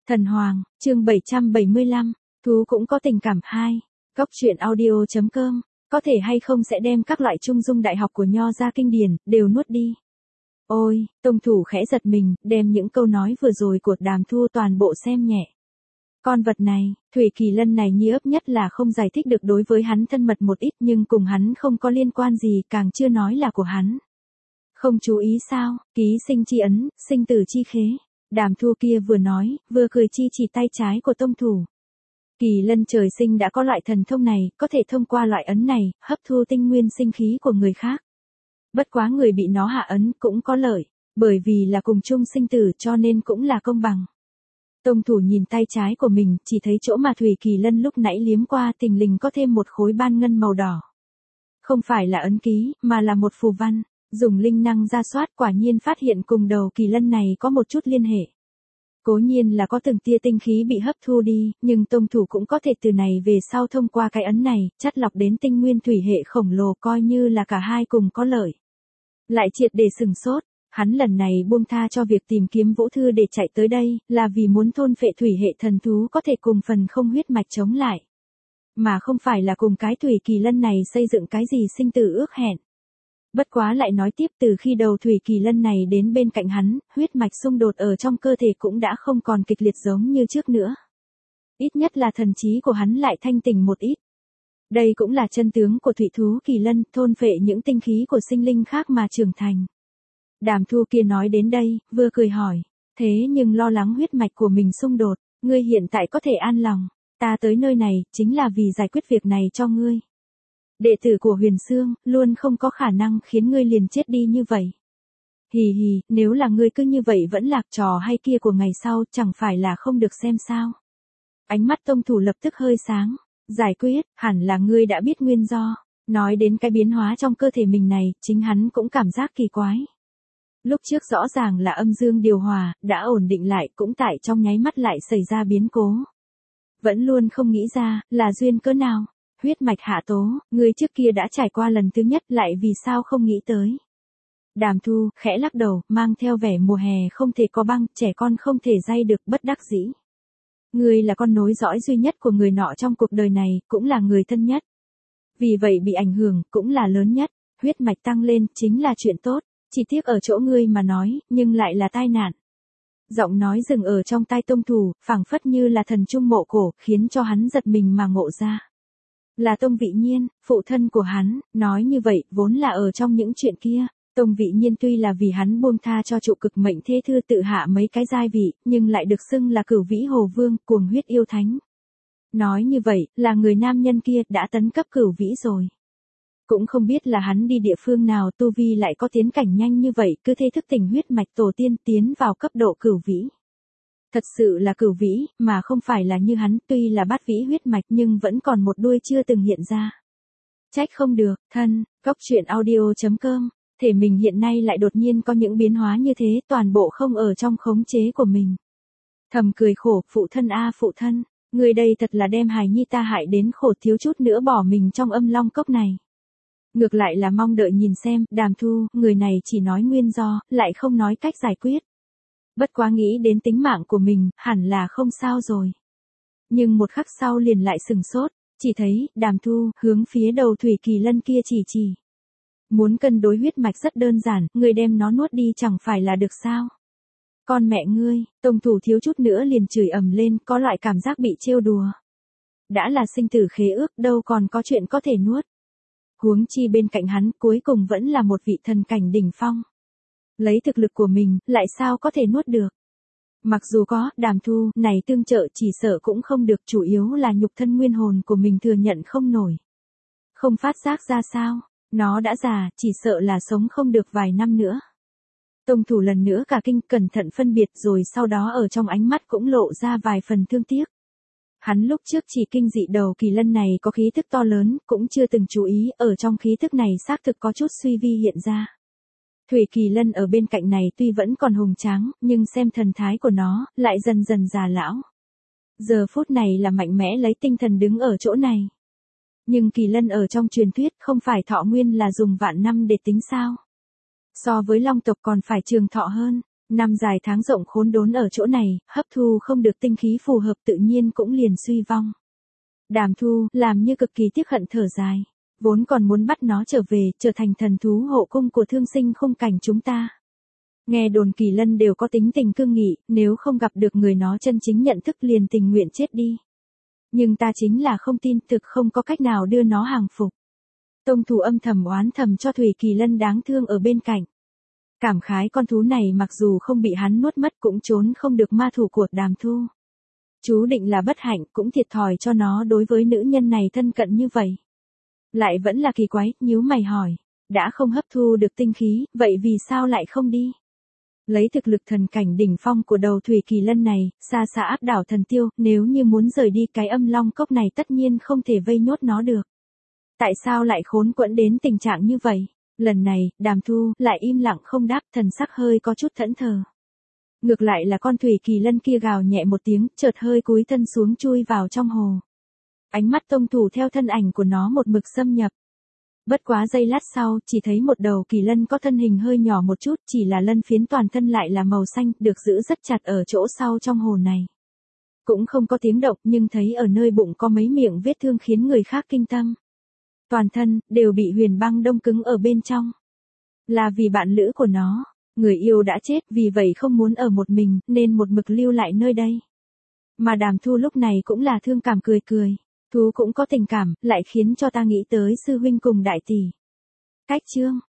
Thần Hoàng, chương 775, thú cũng có tình cảm 2. Góc truyện audio.com, có thể hay không sẽ đem các loại trung dung đại học của Nho gia kinh điển, đều nuốt đi. Ôi, Tông Thủ khẽ giật mình, đem những câu nói vừa rồi của Đàm Thu toàn bộ xem nhẹ. Con vật này, Thủy Kỳ Lân này nhi ấp nhất là không giải thích được đối với hắn thân mật một ít nhưng cùng hắn không có liên quan gì càng chưa nói là của hắn. Không chú ý sao, ký sinh chi ấn, sinh tử chi khế. Đàm Thu kia vừa nói, vừa cười chi chỉ tay trái của Tông Thủ. Kỳ Lân trời sinh đã có loại thần thông này, có thể thông qua loại ấn này, hấp thu tinh nguyên sinh khí của người khác. Bất quá người bị nó hạ ấn cũng có lợi, bởi vì là cùng chung sinh tử cho nên cũng là công bằng. Tông Thủ nhìn tay trái của mình, chỉ thấy chỗ mà Thủy Kỳ Lân lúc nãy liếm qua tình lình có thêm một khối ban ngân màu đỏ. Không phải là ấn ký, mà là một phù văn. Dùng linh năng ra soát quả nhiên phát hiện cùng đầu Kỳ Lân này có một chút liên hệ. Cố nhiên là có từng tia tinh khí bị hấp thu đi, nhưng Tông Thủ cũng có thể từ này về sau thông qua cái ấn này, chắt lọc đến tinh nguyên thủy hệ khổng lồ coi như là cả hai cùng có lợi. Lại triệt để sừng sốt, hắn lần này buông tha cho việc tìm kiếm Vũ Thư để chạy tới đây, là vì muốn thôn phệ thủy hệ thần thú có thể cùng phần không huyết mạch chống lại. Mà không phải là cùng cái Thủy Kỳ Lân này xây dựng cái gì sinh tử ước hẹn. Bất quá lại nói tiếp từ khi đầu Thủy Kỳ Lân này đến bên cạnh hắn, huyết mạch xung đột ở trong cơ thể cũng đã không còn kịch liệt giống như trước nữa. Ít nhất là thần trí của hắn lại thanh tỉnh một ít. Đây cũng là chân tướng của thủy thú Kỳ Lân, thôn phệ những tinh khí của sinh linh khác mà trưởng thành. Đàm Thu kia nói đến đây, vừa cười hỏi, thế nhưng lo lắng huyết mạch của mình xung đột, ngươi hiện tại có thể an lòng, ta tới nơi này, chính là vì giải quyết việc này cho ngươi. Đệ tử của Huyền Xương, luôn không có khả năng khiến ngươi liền chết đi như vậy. Hì hì, nếu là ngươi cứ như vậy vẫn lạc trò hay kia của ngày sau, chẳng phải là không được xem sao. Ánh mắt Tông Thủ lập tức hơi sáng, giải quyết, hẳn là ngươi đã biết nguyên do. Nói đến cái biến hóa trong cơ thể mình này, chính hắn cũng cảm giác kỳ quái. Lúc trước rõ ràng là âm dương điều hòa, đã ổn định lại cũng tại trong nháy mắt lại xảy ra biến cố. Vẫn luôn không nghĩ ra, là duyên cỡ nào. Huyết mạch hạ tố, người trước kia đã trải qua lần thứ nhất lại vì sao không nghĩ tới. Đàm Thu, khẽ lắc đầu, mang theo vẻ mùa hè không thể có băng, trẻ con không thể day được bất đắc dĩ. Người là con nối dõi duy nhất của người nọ trong cuộc đời này, cũng là người thân nhất. Vì vậy bị ảnh hưởng, cũng là lớn nhất, huyết mạch tăng lên, chính là chuyện tốt, chỉ tiếc ở chỗ ngươi mà nói, nhưng lại là tai nạn. Giọng nói dừng ở trong tai Tông Thủ, phảng phất như là thần trung mộ cổ, khiến cho hắn giật mình mà ngộ ra. Là Tông Vị Nhiên, phụ thân của hắn, nói như vậy, vốn là ở trong những chuyện kia. Tông Vị Nhiên tuy là vì hắn buông tha cho trụ cực mệnh thế thư tự hạ mấy cái giai vị, nhưng lại được xưng là Cửu Vĩ Hồ Vương, cuồng huyết yêu thánh. Nói như vậy, là người nam nhân kia đã tấn cấp Cửu Vĩ rồi. Cũng không biết là hắn đi địa phương nào tu vi lại có tiến cảnh nhanh như vậy, cứ thế thức tỉnh huyết mạch tổ tiên tiến vào cấp độ Cửu Vĩ. Thật sự là Cửu Vĩ, mà không phải là như hắn, tuy là bát vĩ huyết mạch nhưng vẫn còn một đuôi chưa từng hiện ra. Trách không được, thân, góc truyện audio.com, thể mình hiện nay lại đột nhiên có những biến hóa như thế, toàn bộ không ở trong khống chế của mình. Thầm cười khổ, phụ thân a phụ thân, người đây thật là đem hài nhi ta hại đến khổ, thiếu chút nữa bỏ mình trong âm long cốc này. Ngược lại là mong đợi nhìn xem, Đàm Thu, người này chỉ nói nguyên do, lại không nói cách giải quyết. Bất quá nghĩ đến tính mạng của mình, hẳn là không sao rồi. Nhưng một khắc sau liền lại sừng sốt, chỉ thấy, Đàm Thu, hướng phía đầu Thủy Kỳ Lân kia chỉ. Muốn cân đối huyết mạch rất đơn giản, người đem nó nuốt đi chẳng phải là được sao. Con mẹ ngươi, Tông Thủ thiếu chút nữa liền chửi ầm lên, có loại cảm giác bị trêu đùa. Đã là sinh tử khế ước, đâu còn có chuyện có thể nuốt. Huống chi bên cạnh hắn, cuối cùng vẫn là một vị thần cảnh đỉnh phong. Lấy thực lực của mình, lại sao có thể nuốt được. Mặc dù có, Đàm Thu, này tương trợ chỉ sợ cũng không được, chủ yếu là nhục thân nguyên hồn của mình thừa nhận không nổi. Không phát giác ra sao, nó đã già, chỉ sợ là sống không được vài năm nữa. Tông Thủ lần nữa cả kinh, cẩn thận phân biệt rồi sau đó ở trong ánh mắt cũng lộ ra vài phần thương tiếc. Hắn lúc trước chỉ kinh dị đầu Kỳ Lân này có khí thức to lớn, cũng chưa từng chú ý, ở trong khí thức này xác thực có chút suy vi hiện ra. Thủy Kỳ Lân ở bên cạnh này tuy vẫn còn hùng tráng, nhưng xem thần thái của nó, lại dần dần già lão. Giờ phút này là mạnh mẽ lấy tinh thần đứng ở chỗ này. Nhưng Kỳ Lân ở trong truyền thuyết không phải thọ nguyên là dùng vạn năm để tính sao. So với long tộc còn phải trường thọ hơn. Năm dài tháng rộng khốn đốn ở chỗ này, hấp thu không được tinh khí phù hợp tự nhiên cũng liền suy vong. Đàm Thu, làm như cực kỳ tiếc hận thở dài. Vốn còn muốn bắt nó trở về, trở thành thần thú hộ cung của thương sinh khung cảnh chúng ta. Nghe đồn Kỳ Lân đều có tính tình cương nghị, nếu không gặp được người nó chân chính nhận thức liền tình nguyện chết đi. Nhưng ta chính là không tin, thực không có cách nào đưa nó hàng phục. Tông Thủ âm thầm oán thầm cho Thủy Kỳ Lân đáng thương ở bên cạnh. Cảm khái con thú này mặc dù không bị hắn nuốt mất cũng trốn không được ma thủ của Đàm Thu. Chú định là bất hạnh, cũng thiệt thòi cho nó đối với nữ nhân này thân cận như vậy. Lại vẫn là kỳ quái, nhíu mày hỏi. Đã không hấp thu được tinh khí, vậy vì sao lại không đi? Lấy thực lực thần cảnh đỉnh phong của đầu Thủy Kỳ Lân này, xa xa áp đảo thần tiêu, nếu như muốn rời đi cái Âm Long Cốc này tất nhiên không thể vây nhốt nó được. Tại sao lại khốn quẫn đến tình trạng như vậy? Lần này, Đàm Thu lại im lặng không đáp, thần sắc hơi có chút thẫn thờ. Ngược lại là con Thủy Kỳ Lân kia gào nhẹ một tiếng, chợt hơi cúi thân xuống chui vào trong hồ. Ánh mắt Tông Thủ theo thân ảnh của nó một mực xâm nhập. Bất quá giây lát sau, chỉ thấy một đầu kỳ lân có thân hình hơi nhỏ một chút, chỉ là lân phiến toàn thân lại là màu xanh, được giữ rất chặt ở chỗ sau trong hồ này. Cũng không có tiếng động, nhưng thấy ở nơi bụng có mấy miệng vết thương khiến người khác kinh tâm. Toàn thân, đều bị huyền băng đông cứng ở bên trong. Là vì bạn lữ của nó, người yêu đã chết, vì vậy không muốn ở một mình, nên một mực lưu lại nơi đây. Mà Đàm Thu lúc này cũng là thương cảm cười cười. Thú cũng có tình cảm, lại khiến cho ta nghĩ tới sư huynh cùng đại tỷ. Cách chương